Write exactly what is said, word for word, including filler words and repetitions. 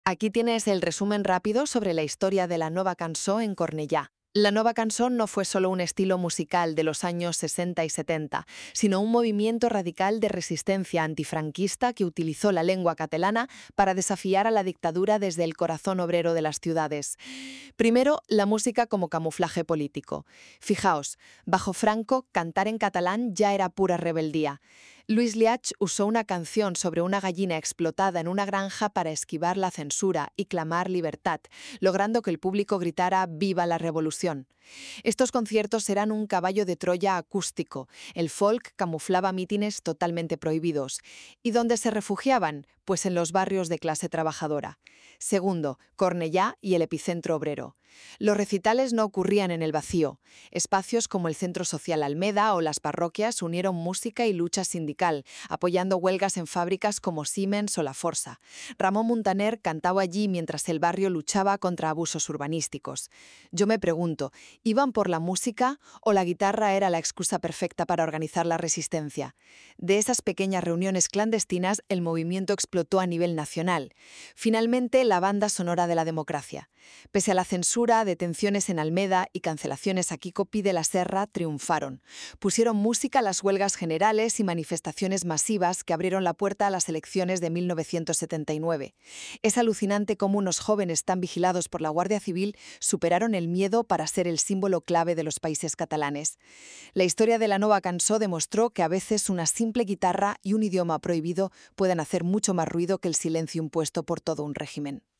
Aquí tienes el resumen rápido sobre la historia de la Nova Cançó en Cornellà. La Nova Cançó no fue solo un estilo musical de los años sesenta y setenta, sino un movimiento radical de resistencia antifranquista que utilizó la lengua catalana para desafiar a la dictadura desde el corazón obrero de las ciudades. Primero, la música como camuflaje político. Fijaos, bajo Franco, cantar en catalán ya era pura rebeldía. Luis Llach usó una canción sobre una gallina explotada en una granja para esquivar la censura y clamar libertad, logrando que el público gritara «¡Viva la revolución!». Estos conciertos eran un caballo de Troya acústico. El folk camuflaba mítines totalmente prohibidos. ¿Y dónde se refugiaban? Pues en los barrios de clase trabajadora. Segundo, Cornellà y el epicentro obrero. Los recitales no ocurrían en el vacío. Espacios como el Centro Social Almeda o las parroquias unieron música y lucha sindical, apoyando huelgas en fábricas como Siemens o La Força. Ramón Muntaner cantaba allí mientras el barrio luchaba contra abusos urbanísticos. Yo me pregunto, ¿iban por la música o la guitarra era la excusa perfecta para organizar la resistencia? De esas pequeñas reuniones clandestinas, el movimiento explotó a nivel nacional. Finalmente, la banda sonora de la democracia. Pese a la censura, detenciones en Almeda y cancelaciones a Quico Pi de la Serra triunfaron. Pusieron música a las huelgas generales y manifestaciones masivas que abrieron la puerta a las elecciones de mil novecientos setenta y nueve. Es alucinante cómo unos jóvenes tan vigilados por la Guardia Civil superaron el miedo para ser el símbolo clave de los países catalanes. La historia de la Nova Cançó demostró que a veces una simple guitarra y un idioma prohibido pueden hacer mucho más ruido que el silencio impuesto por todo un régimen.